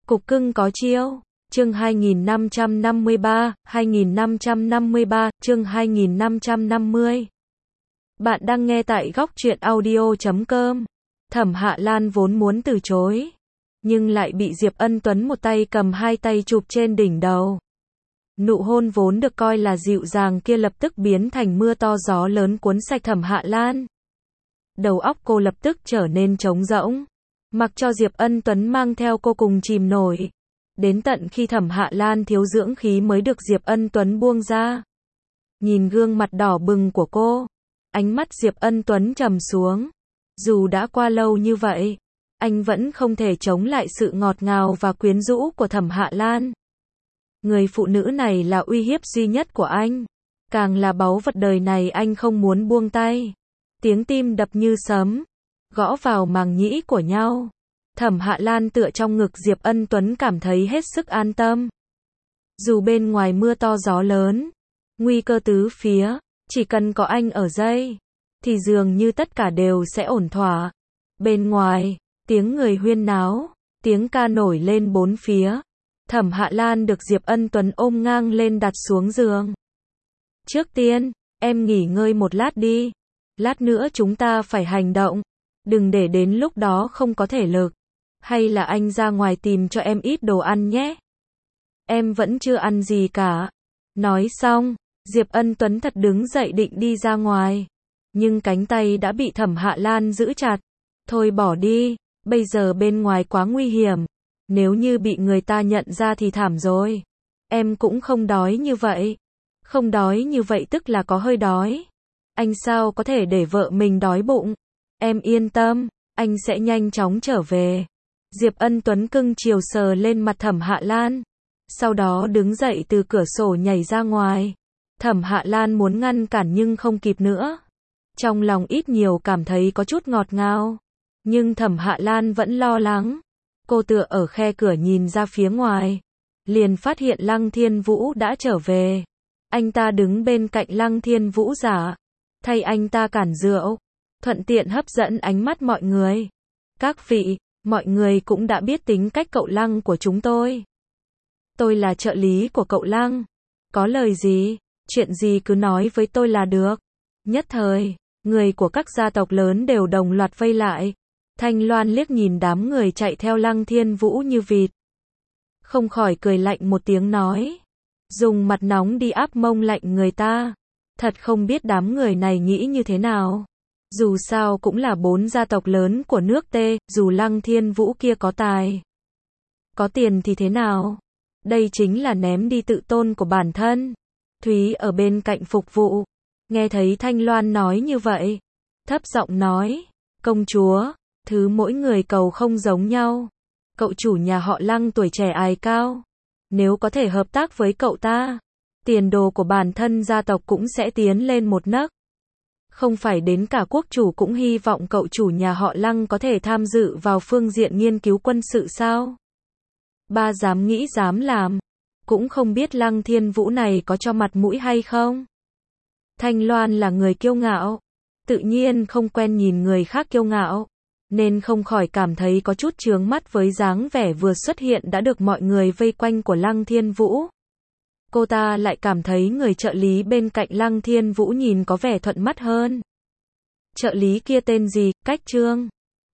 Cục cưng có chiêu. Chương 2553, chương 2550. Bạn đang nghe tại góc truyện audio.com. Thẩm Hạ Lan vốn muốn từ chối, nhưng lại bị Diệp Ân Tuấn một tay cầm hai tay chụp trên đỉnh đầu. Nụ hôn vốn được coi là dịu dàng kia lập tức biến thành mưa to gió lớn cuốn sạch Thẩm Hạ Lan. Đầu óc cô lập tức trở nên trống rỗng, mặc cho Diệp Ân Tuấn mang theo cô cùng chìm nổi. Đến tận khi Thẩm Hạ Lan thiếu dưỡng khí mới được Diệp Ân Tuấn buông ra. Nhìn gương mặt đỏ bừng của cô, ánh mắt Diệp Ân Tuấn trầm xuống. Dù đã qua lâu như vậy, anh vẫn không thể chống lại sự ngọt ngào và quyến rũ của Thẩm Hạ Lan. Người phụ nữ này là uy hiếp duy nhất của anh, càng là báu vật đời này anh không muốn buông tay. Tiếng tim đập như sấm, gõ vào màng nhĩ của nhau. Thẩm Hạ Lan tựa trong ngực Diệp Ân Tuấn cảm thấy hết sức an tâm. Dù bên ngoài mưa to gió lớn, nguy cơ tứ phía, chỉ cần có anh ở đây, thì dường như tất cả đều sẽ ổn thỏa. Bên ngoài, tiếng người huyên náo, tiếng ca nổi lên bốn phía. Thẩm Hạ Lan được Diệp Ân Tuấn ôm ngang lên đặt xuống giường. Trước tiên, em nghỉ ngơi một lát đi. Lát nữa chúng ta phải hành động. Đừng để đến lúc đó không có thể lực. Hay là anh ra ngoài tìm cho em ít đồ ăn nhé. Em vẫn chưa ăn gì cả. Nói xong, Diệp Ân Tuấn thật đứng dậy định đi ra ngoài. Nhưng cánh tay đã bị Thẩm Hạ Lan giữ chặt. Thôi bỏ đi, bây giờ bên ngoài quá nguy hiểm. Nếu như bị người ta nhận ra thì thảm rồi. Em cũng không đói như vậy. Không đói như vậy tức là có hơi đói. Anh sao có thể để vợ mình đói bụng. Em yên tâm, anh sẽ nhanh chóng trở về. Diệp Ân Tuấn cưng chiều sờ lên mặt Thẩm Hạ Lan. Sau đó đứng dậy từ cửa sổ nhảy ra ngoài. Thẩm Hạ Lan muốn ngăn cản nhưng không kịp nữa. Trong lòng ít nhiều cảm thấy có chút ngọt ngào. Nhưng Thẩm Hạ Lan vẫn lo lắng. Cô tựa ở khe cửa nhìn ra phía ngoài. Liền phát hiện Lăng Thiên Vũ đã trở về. Anh ta đứng bên cạnh Lăng Thiên Vũ giả. Thay anh ta cản rượu. Thuận tiện hấp dẫn ánh mắt mọi người. Các vị, mọi người cũng đã biết tính cách cậu Lăng của chúng tôi. Tôi là trợ lý của cậu Lăng. Có lời gì, chuyện gì cứ nói với tôi là được. Nhất thời, người của các gia tộc lớn đều đồng loạt vây lại. Thanh Loan liếc nhìn đám người chạy theo Lăng Thiên Vũ như vịt. Không khỏi cười lạnh một tiếng nói. Dùng mặt nóng đi áp mông lạnh người ta. Thật không biết đám người này nghĩ như thế nào. Dù sao cũng là 4 gia tộc lớn của nước T, dù Lăng Thiên Vũ kia có tài, có tiền thì thế nào? Đây chính là ném đi tự tôn của bản thân. Thúy ở bên cạnh phục vụ, nghe thấy Thanh Loan nói như vậy, thấp giọng nói, công chúa, thứ mỗi người cầu không giống nhau. Cậu chủ nhà họ Lăng tuổi trẻ ai cao, nếu có thể hợp tác với cậu ta, tiền đồ của bản thân gia tộc cũng sẽ tiến lên một nấc. Không phải đến cả quốc chủ cũng hy vọng cậu chủ nhà họ Lăng có thể tham dự vào phương diện nghiên cứu quân sự sao? Ba dám nghĩ dám làm, cũng không biết Lăng Thiên Vũ này có cho mặt mũi hay không? Thanh Loan là người kiêu ngạo, tự nhiên không quen nhìn người khác kiêu ngạo, nên không khỏi cảm thấy có chút chướng mắt với dáng vẻ vừa xuất hiện đã được mọi người vây quanh của Lăng Thiên Vũ. Cô ta lại cảm thấy người trợ lý bên cạnh Lăng Thiên Vũ nhìn có vẻ thuận mắt hơn. Trợ lý kia tên gì, Cách Trương.